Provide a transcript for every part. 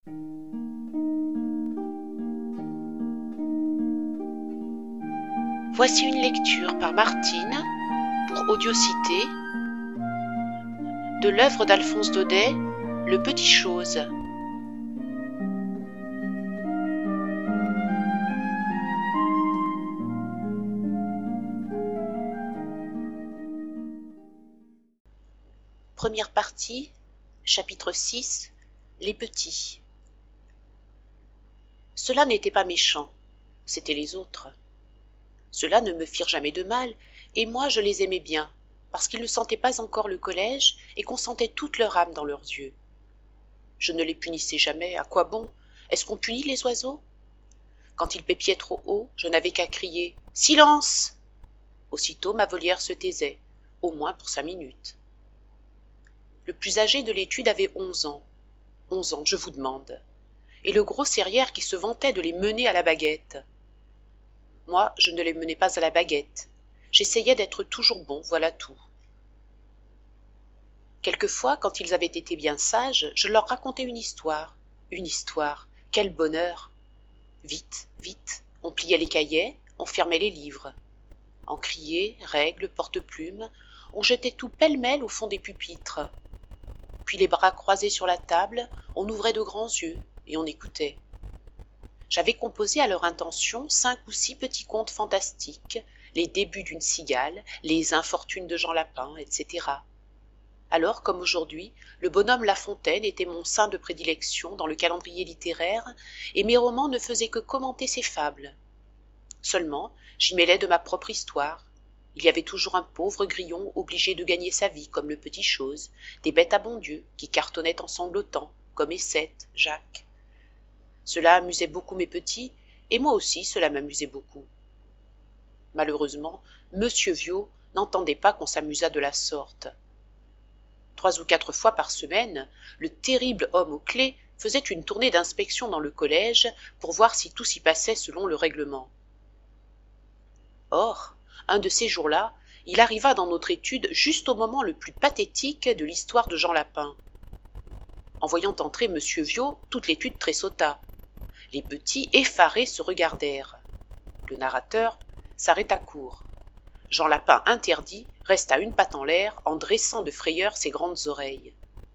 Voici une lecture par Martine pour Audiocité de l'œuvre d'Alphonse Daudet, Le Petit Chose. Première partie, chapitre 6, Les petits. Ceux-là n'étaient pas méchants, c'étaient les autres. Ceux-là ne me firent jamais de mal, et moi je les aimais bien, parce qu'ils ne sentaient pas encore le collège et qu'on sentait toute leur âme dans leurs yeux. Je ne les punissais jamais, à quoi bon? Est-ce qu'on punit les oiseaux? Quand ils pépiaient trop haut, je n'avais qu'à crier « Silence !» Aussitôt ma volière se taisait, au moins pour 5 minutes. Le plus âgé de l'étude avait 11 ans. 11 ans, je vous demande. Et le gros Serrière qui se vantait de les mener à la baguette. Moi, je ne les menais pas à la baguette. J'essayais d'être toujours bon, voilà tout. Quelquefois, quand ils avaient été bien sages, je leur racontais une histoire. Une histoire, quel bonheur! Vite, vite, on pliait les cahiers, on fermait les livres. Encriers, règles, porte-plumes, on jetait tout pêle-mêle au fond des pupitres. Puis les bras croisés sur la table, on ouvrait de grands yeux et on écoutait. J'avais composé à leur intention 5 ou 6 petits contes fantastiques, les débuts d'une cigale, les infortunes de Jean Lapin, etc. Alors, comme aujourd'hui, le bonhomme La Fontaine était mon saint de prédilection dans le calendrier littéraire, et mes romans ne faisaient que commenter ses fables. Seulement, j'y mêlais de ma propre histoire. Il y avait toujours un pauvre grillon obligé de gagner sa vie comme le Petit Chose, des bêtes à bon Dieu qui cartonnaient en sanglotant, comme Essette, Jacques. Cela amusait beaucoup mes petits, et moi aussi cela m'amusait beaucoup. Malheureusement, Monsieur Viot n'entendait pas qu'on s'amusât de la sorte. 3 ou 4 fois par semaine, le terrible homme aux clés faisait une tournée d'inspection dans le collège pour voir si tout s'y passait selon le règlement. Or, un de ces jours-là, il arriva dans notre étude juste au moment le plus pathétique de l'histoire de Jean Lapin. En voyant entrer Monsieur Viot, toute l'étude tressauta. Les petits, effarés, se regardèrent. Le narrateur s'arrêta court. Jean Lapin interdit resta une patte en l'air en dressant de frayeur ses grandes oreilles.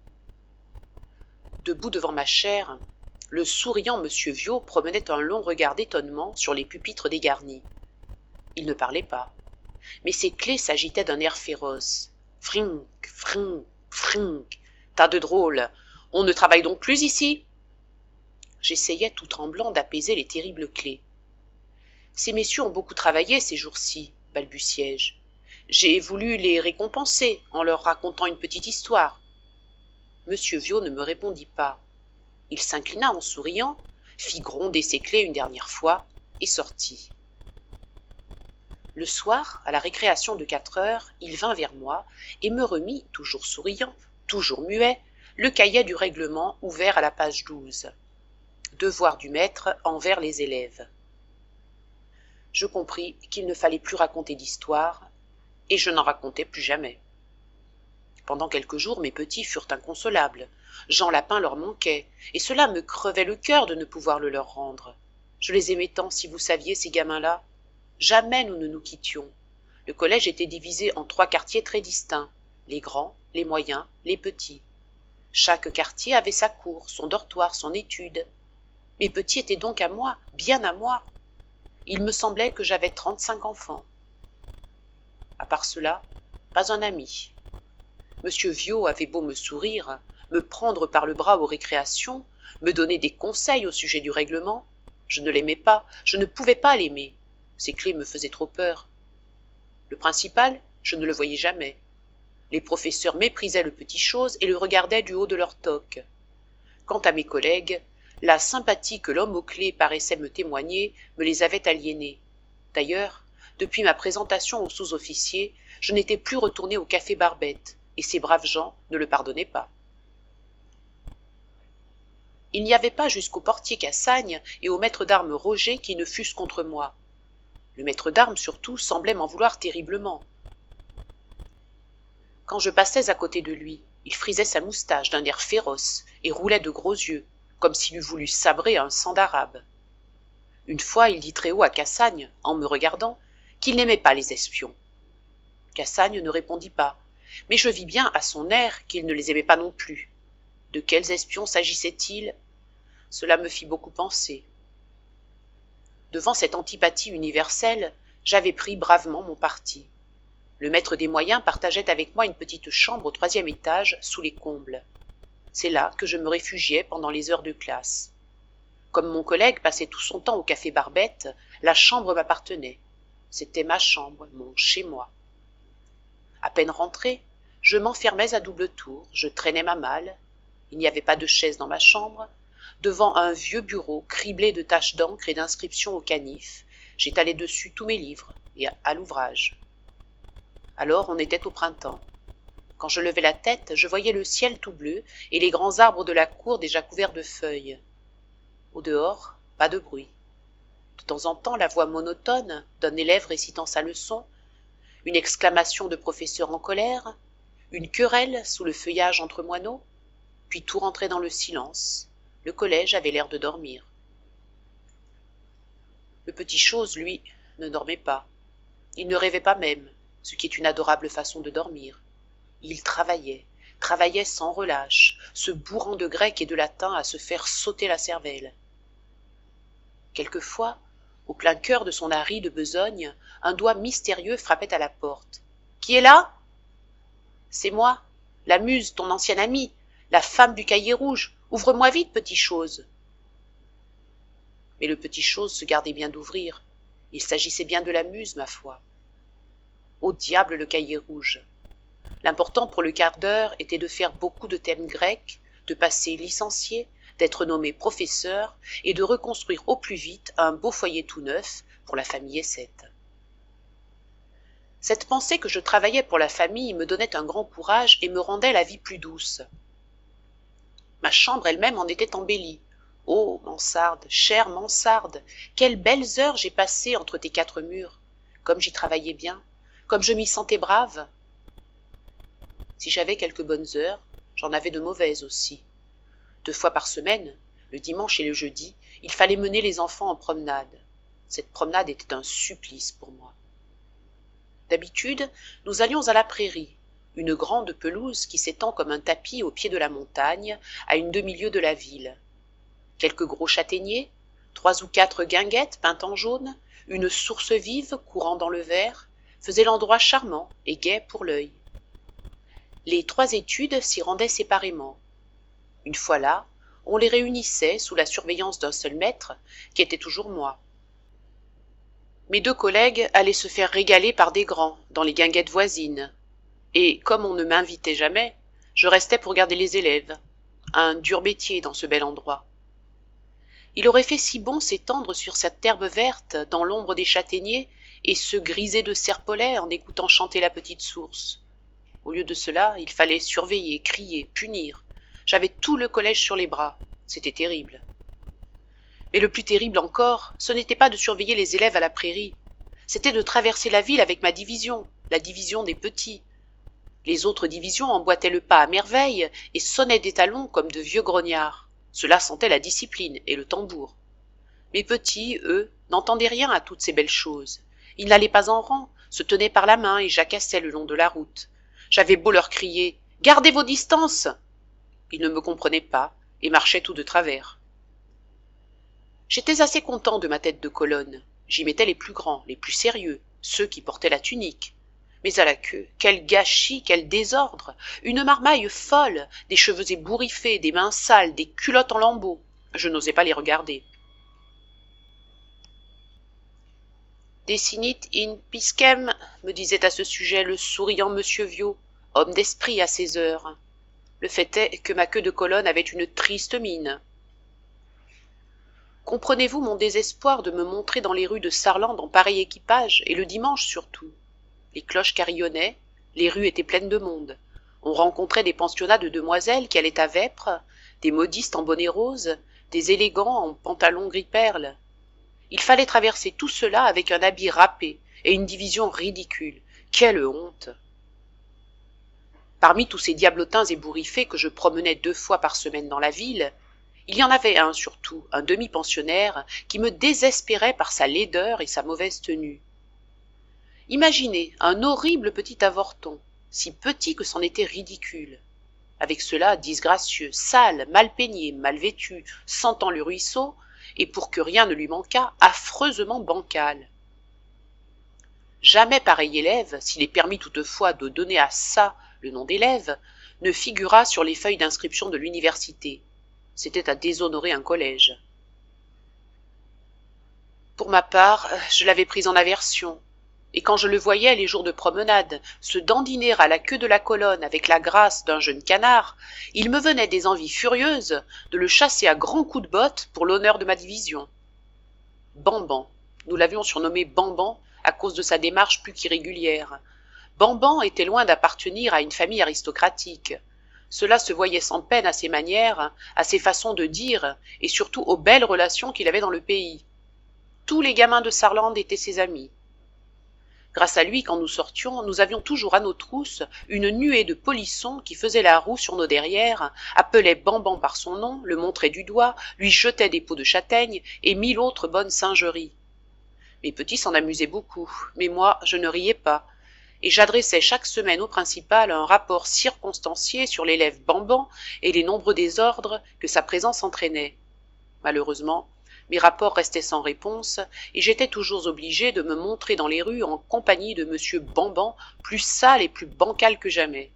Debout devant ma chaire, le souriant Monsieur Viot promenait un long regard d'étonnement sur les pupitres dégarnis. Il ne parlait pas, mais ses clés s'agitaient d'un air féroce. Frink, frink, frink. Tas de drôles. On ne travaille donc plus ici? J'essayais tout tremblant d'apaiser les terribles clés. Ces messieurs ont beaucoup travaillé ces jours-ci, balbutiai-je. J'ai voulu les récompenser en leur racontant une petite histoire. Monsieur Viot ne me répondit pas. Il s'inclina en souriant, fit gronder ses clés une dernière fois et sortit. Le soir, à la récréation de 4 heures, il vint vers moi et me remit, toujours souriant, toujours muet, le cahier du règlement ouvert à la page 12. Devoir du maître envers les élèves. Je compris qu'il ne fallait plus raconter d'histoire, et je n'en racontais plus jamais. Pendant quelques jours, mes petits furent inconsolables. Jean Lapin leur manquait, et cela me crevait le cœur de ne pouvoir le leur rendre. Je les aimais tant, si vous saviez, ces gamins-là. Jamais nous ne nous quittions. Le collège était divisé en 3 quartiers très distincts, les grands, les moyens, les petits. Chaque quartier avait sa cour, son dortoir, son étude. Mes petits étaient donc à moi, bien à moi. Il me semblait que j'avais 35 enfants. À part cela, pas un ami. Monsieur Viot avait beau me sourire, me prendre par le bras aux récréations, me donner des conseils au sujet du règlement. Je ne l'aimais pas, je ne pouvais pas l'aimer. Ses clés me faisaient trop peur. Le principal, je ne le voyais jamais. Les professeurs méprisaient le Petit Chose et le regardaient du haut de leur toque. Quant à mes collègues, la sympathie que l'homme aux clés paraissait me témoigner me les avait aliénés. D'ailleurs, depuis ma présentation aux sous-officiers, je n'étais plus retourné au café Barbette, et ces braves gens ne le pardonnaient pas. Il n'y avait pas jusqu'au portier Cassagne et au maître d'armes Roger qui ne fussent contre moi. Le maître d'armes, surtout, semblait m'en vouloir terriblement. Quand je passais à côté de lui, il frisait sa moustache d'un air féroce et roulait de gros yeux, comme s'il eût voulu sabrer un sang d'arabe. Une fois, il dit très haut à Cassagne, en me regardant, qu'il n'aimait pas les espions. Cassagne ne répondit pas, mais je vis bien à son air qu'il ne les aimait pas non plus. De quels espions s'agissait-il? Cela me fit beaucoup penser. Devant cette antipathie universelle, j'avais pris bravement mon parti. Le maître des moyens partageait avec moi une petite chambre au 3e étage, sous les combles. C'est là que je me réfugiais pendant les heures de classe. Comme mon collègue passait tout son temps au café Barbette, la chambre m'appartenait. C'était ma chambre, mon chez-moi. À peine rentré, je m'enfermais à double tour, je traînais ma malle. Il n'y avait pas de chaise dans ma chambre. Devant un vieux bureau criblé de taches d'encre et d'inscriptions au canif, j'étalais dessus tous mes livres et à l'ouvrage. Alors on était au printemps. Quand je levais la tête, je voyais le ciel tout bleu et les grands arbres de la cour déjà couverts de feuilles. Au dehors, pas de bruit. De temps en temps, la voix monotone d'un élève récitant sa leçon, une exclamation de professeur en colère, une querelle sous le feuillage entre moineaux, puis tout rentrait dans le silence. Le collège avait l'air de dormir. Le petit chose, lui, ne dormait pas. Il ne rêvait pas même, ce qui est une adorable façon de dormir. Il travaillait sans relâche, se bourrant de grec et de latin à se faire sauter la cervelle. Quelquefois, au plein cœur de son aride besogne, un doigt mystérieux frappait à la porte. « Qui est là ?»« C'est moi, la Muse, ton ancienne amie, la femme du cahier rouge. Ouvre-moi vite, petit chose. » Mais le petit chose se gardait bien d'ouvrir. Il s'agissait bien de la Muse, ma foi. Au diable le cahier rouge. L'important pour le quart d'heure était de faire beaucoup de thèmes grecs, de passer licencié, d'être nommé professeur et de reconstruire au plus vite un beau foyer tout neuf pour la famille Essette. Cette pensée que je travaillais pour la famille me donnait un grand courage et me rendait la vie plus douce. Ma chambre elle-même en était embellie. Ô mansarde, chère mansarde, quelles belles heures j'ai passées entre tes 4 murs, comme j'y travaillais bien, comme je m'y sentais brave. Si j'avais quelques bonnes heures, j'en avais de mauvaises aussi. 2 fois par semaine, le dimanche et le jeudi, il fallait mener les enfants en promenade. Cette promenade était un supplice pour moi. D'habitude, nous allions à la prairie, une grande pelouse qui s'étend comme un tapis au pied de la montagne, à une demi-lieue de la ville. Quelques gros châtaigniers, 3 ou 4 guinguettes peintes en jaune, une source vive courant dans le vert, faisaient l'endroit charmant et gai pour l'œil. Les 3 études s'y rendaient séparément. Une fois là, on les réunissait sous la surveillance d'un seul maître, qui était toujours moi. Mes 2 collègues allaient se faire régaler par des grands, dans les guinguettes voisines. Et, comme on ne m'invitait jamais, je restais pour garder les élèves. Un dur métier dans ce bel endroit. Il aurait fait si bon s'étendre sur cette herbe verte, dans l'ombre des châtaigniers, et se griser de serpollet en écoutant chanter la petite source. Au lieu de cela, il fallait surveiller, crier, punir. J'avais tout le collège sur les bras. C'était terrible. Mais le plus terrible encore, ce n'était pas de surveiller les élèves à la prairie. C'était de traverser la ville avec ma division, la division des petits. Les autres divisions emboîtaient le pas à merveille et sonnaient des talons comme de vieux grognards. Cela sentait la discipline et le tambour. Mes petits, eux, n'entendaient rien à toutes ces belles choses. Ils n'allaient pas en rang, se tenaient par la main et jacassaient le long de la route. J'avais beau leur crier « Gardez vos distances !» Ils ne me comprenaient pas et marchaient tout de travers. J'étais assez content de ma tête de colonne. J'y mettais les plus grands, les plus sérieux, ceux qui portaient la tunique. Mais à la queue, quel gâchis, quel désordre! Une marmaille folle, des cheveux ébouriffés, des mains sales, des culottes en lambeaux. Je n'osais pas les regarder. Decinit in piscem, me disait à ce sujet le souriant monsieur Viot, homme d'esprit à ces heures. Le fait est que ma queue de colonne avait une triste mine. Comprenez-vous mon désespoir de me montrer dans les rues de Sarlande en pareil équipage, et le dimanche surtout? Les cloches carillonnaient, les rues étaient pleines de monde. On rencontrait des pensionnats de demoiselles qui allaient à vêpres, des modistes en bonnet rose, des élégants en pantalons gris-perle. Il fallait traverser tout cela avec un habit râpé et une division ridicule. Quelle honte! Parmi tous ces diablotins ébouriffés que je promenais 2 fois par semaine dans la ville, Il y en avait un surtout, un demi-pensionnaire, qui me désespérait par sa laideur et sa mauvaise tenue. Imaginez un horrible petit avorton, si petit que c'en était ridicule. Avec cela, disgracieux, sale, mal peigné, mal vêtu, sentant le ruisseau, et pour que rien ne lui manquât, affreusement bancal. Jamais pareil élève, s'il est permis toutefois de donner à ça le nom d'élève, ne figura sur les feuilles d'inscription de l'université. C'était à déshonorer un collège. Pour ma part, je l'avais pris en aversion, et quand je le voyais les jours de promenade se dandiner à la queue de la colonne avec la grâce d'un jeune canard, il me venait des envies furieuses de le chasser à grands coups de botte pour l'honneur de ma division. Bamban, nous l'avions surnommé Bamban à cause de sa démarche plus qu'irrégulière. Bamban était loin d'appartenir à une famille aristocratique. Cela se voyait sans peine à ses manières, à ses façons de dire, et surtout aux belles relations qu'il avait dans le pays. Tous les gamins de Sarlande étaient ses amis. Grâce à lui, quand nous sortions, nous avions toujours à nos trousses une nuée de polissons qui faisaient la roue sur nos derrières, appelaient Bamban par son nom, le montraient du doigt, lui jetaient des pots de châtaigne et mille autres bonnes singeries. Mes petits s'en amusaient beaucoup, mais moi, je ne riais pas, et j'adressais chaque semaine au principal un rapport circonstancié sur l'élève Bamban et les nombreux désordres que sa présence entraînait. Malheureusement, mes rapports restaient sans réponse, et j'étais toujours obligé de me montrer dans les rues en compagnie de M. Bamban, plus sale et plus bancal que jamais.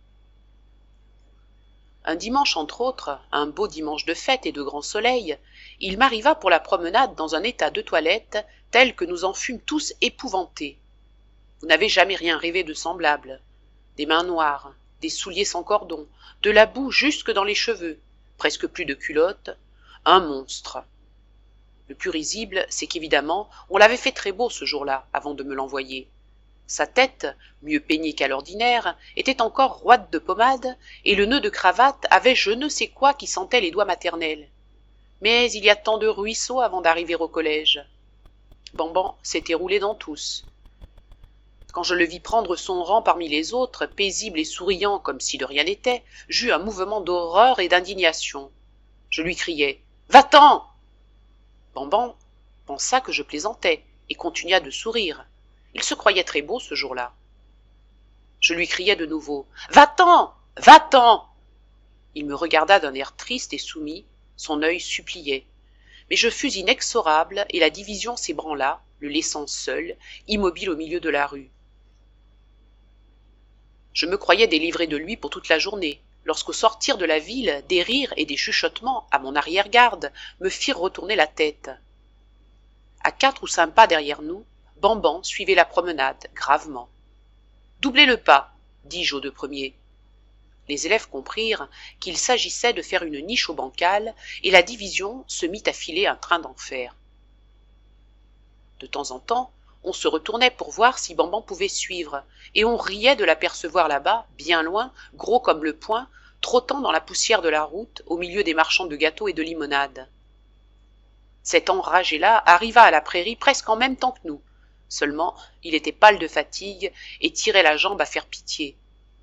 Un dimanche entre autres, un beau dimanche de fête et de grand soleil, il m'arriva pour la promenade dans un état de toilette tel que nous en fûmes tous épouvantés. Vous n'avez jamais rien rêvé de semblable. Des mains noires, des souliers sans cordon, de la boue jusque dans les cheveux, presque plus de culotte, un monstre. Le plus risible, c'est qu'évidemment, on l'avait fait très beau ce jour-là, avant de me l'envoyer. Sa tête, mieux peignée qu'à l'ordinaire, était encore roide de pommade, et le nœud de cravate avait je ne sais quoi qui sentait les doigts maternels. Mais il y a tant de ruisseaux avant d'arriver au collège. Bamban s'était roulé dans tous. Quand je le vis prendre son rang parmi les autres, paisible et souriant comme si de rien n'était, j'eus un mouvement d'horreur et d'indignation. Je lui criai « Va-t'en !» Bamban pensa que je plaisantais et continua de sourire. Il se croyait très beau ce jour-là. Je lui criai de nouveau « Va-t'en ! Va-t'en !» Il me regarda d'un air triste et soumis, son œil suppliait. Mais je fus inexorable et la division s'ébranla, le laissant seul, immobile au milieu de la rue. Je me croyais délivré de lui pour toute la journée, lorsqu'au sortir de la ville, des rires et des chuchotements, à mon arrière-garde, me firent retourner la tête. À 4 ou 5 pas derrière nous, Bamban suivait la promenade, gravement. « Doublez le pas, dis-je aux deux premiers. » Les élèves comprirent qu'il s'agissait de faire une niche au bancal, et la division se mit à filer un train d'enfer. De temps en temps, on se retournait pour voir si Bamban pouvait suivre, et on riait de l'apercevoir là-bas, bien loin, gros comme le poing, trottant dans la poussière de la route, au milieu des marchands de gâteaux et de limonade. Cet enragé-là arriva à la prairie presque en même temps que nous. Seulement, il était pâle de fatigue et tirait la jambe à faire pitié.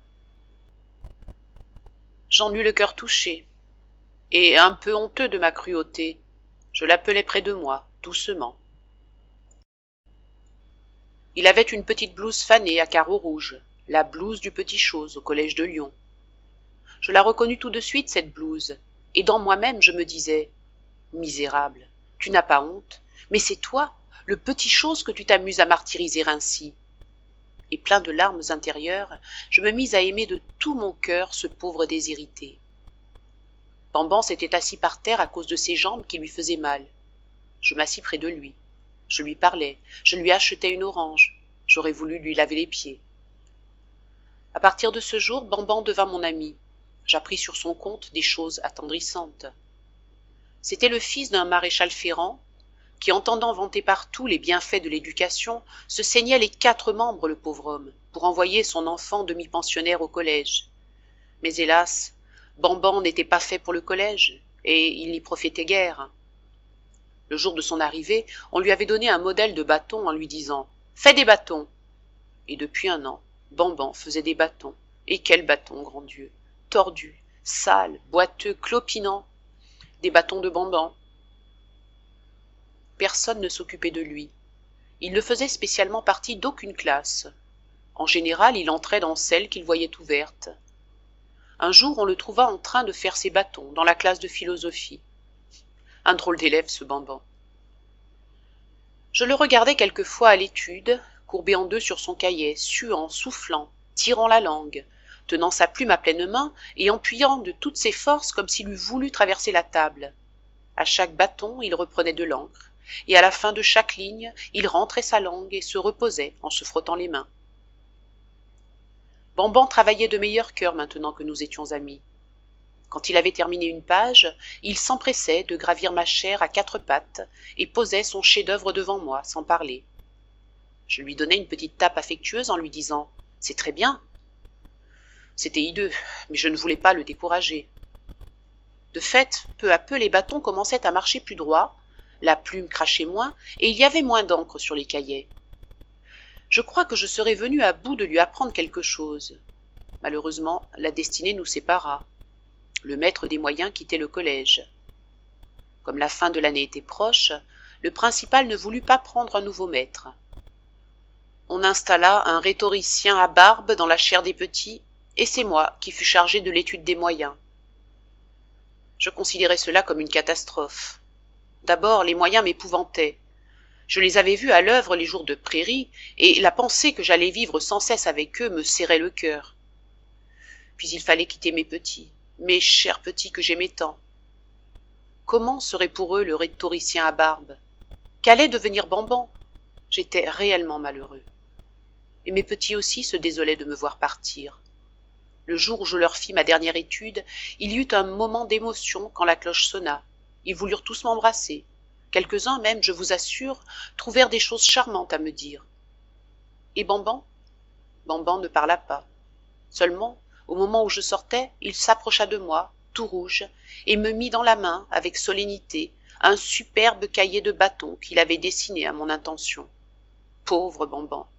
J'en eus le cœur touché, et un peu honteux de ma cruauté, je l'appelai près de moi, doucement. Il avait une petite blouse fanée à carreaux rouges, la blouse du Petit Chose au collège de Lyon. Je la reconnus tout de suite, cette blouse, et dans moi-même je me disais « Misérable, tu n'as pas honte, mais c'est toi, le Petit Chose, que tu t'amuses à martyriser ainsi. » Et plein de larmes intérieures, je me mis à aimer de tout mon cœur ce pauvre désirité. Bamban s'était assis par terre à cause de ses jambes qui lui faisaient mal. Je m'assis près de lui. Je lui parlais, je lui achetais une orange. J'aurais voulu lui laver les pieds. À partir de ce jour, Bamban devint mon ami. J'appris sur son compte des choses attendrissantes. C'était le fils d'un maréchal ferrant qui, entendant vanter partout les bienfaits de l'éducation, se saignait les 4 membres, le pauvre homme, pour envoyer son enfant demi-pensionnaire au collège. Mais hélas, Bamban n'était pas fait pour le collège, et il n'y profitait guère. Le jour de son arrivée, on lui avait donné un modèle de bâton en lui disant « Fais des bâtons !» Et depuis 1 an, Bamban faisait des bâtons. Et quels bâtons, grand Dieu! Tordus, sales, boiteux, clopinants. des bâtons de Banban. Personne ne s'occupait de lui. Il ne faisait spécialement partie d'aucune classe. En général, il entrait dans celle qu'il voyait ouverte. Un jour, on le trouva en train de faire ses bâtons dans la classe de philosophie. Un drôle d'élève, ce Banban. Je le regardais quelquefois à l'étude, courbé en deux sur son cahier, suant, soufflant, tirant la langue, tenant sa plume à pleine main et appuyant de toutes ses forces comme s'il eût voulu traverser la table. À chaque bâton, il reprenait de l'encre, et à la fin de chaque ligne, il rentrait sa langue et se reposait en se frottant les mains. Banban travaillait de meilleur cœur maintenant que nous étions amis. Quand il avait terminé une page, il s'empressait de gravir ma chaire à quatre pattes et posait son chef-d'œuvre devant moi, sans parler. Je lui donnais une petite tape affectueuse en lui disant « C'est très bien ». C'était hideux, mais je ne voulais pas le décourager. De fait, peu à peu, les bâtons commençaient à marcher plus droit, la plume crachait moins, et il y avait moins d'encre sur les cahiers. Je crois que je serais venu à bout de lui apprendre quelque chose. Malheureusement, la destinée nous sépara. Le maître des moyens quittait le collège. Comme la fin de l'année était proche, le principal ne voulut pas prendre un nouveau maître. On installa un rhétoricien à barbe dans la chaire des petits, et c'est moi qui fus chargé de l'étude des moyens. Je considérais cela comme une catastrophe. D'abord, les moyens m'épouvantaient. Je les avais vus à l'œuvre les jours de prairie, et la pensée que j'allais vivre sans cesse avec eux me serrait le cœur. Puis il fallait quitter mes petits, mes chers petits que j'aimais tant. Comment serait pour eux le rhétoricien à barbe? Qu'allait devenir Banban? J'étais réellement malheureux. Et mes petits aussi se désolaient de me voir partir. Le jour où je leur fis ma dernière étude, il y eut un moment d'émotion quand la cloche sonna. Ils voulurent tous m'embrasser. Quelques-uns même, je vous assure, trouvèrent des choses charmantes à me dire. Et Banban? Banban ne parla pas. Seulement, au moment où je sortais, il s'approcha de moi, tout rouge, et me mit dans la main, avec solennité, un superbe cahier de bâtons qu'il avait dessiné à mon intention. Pauvre Banban!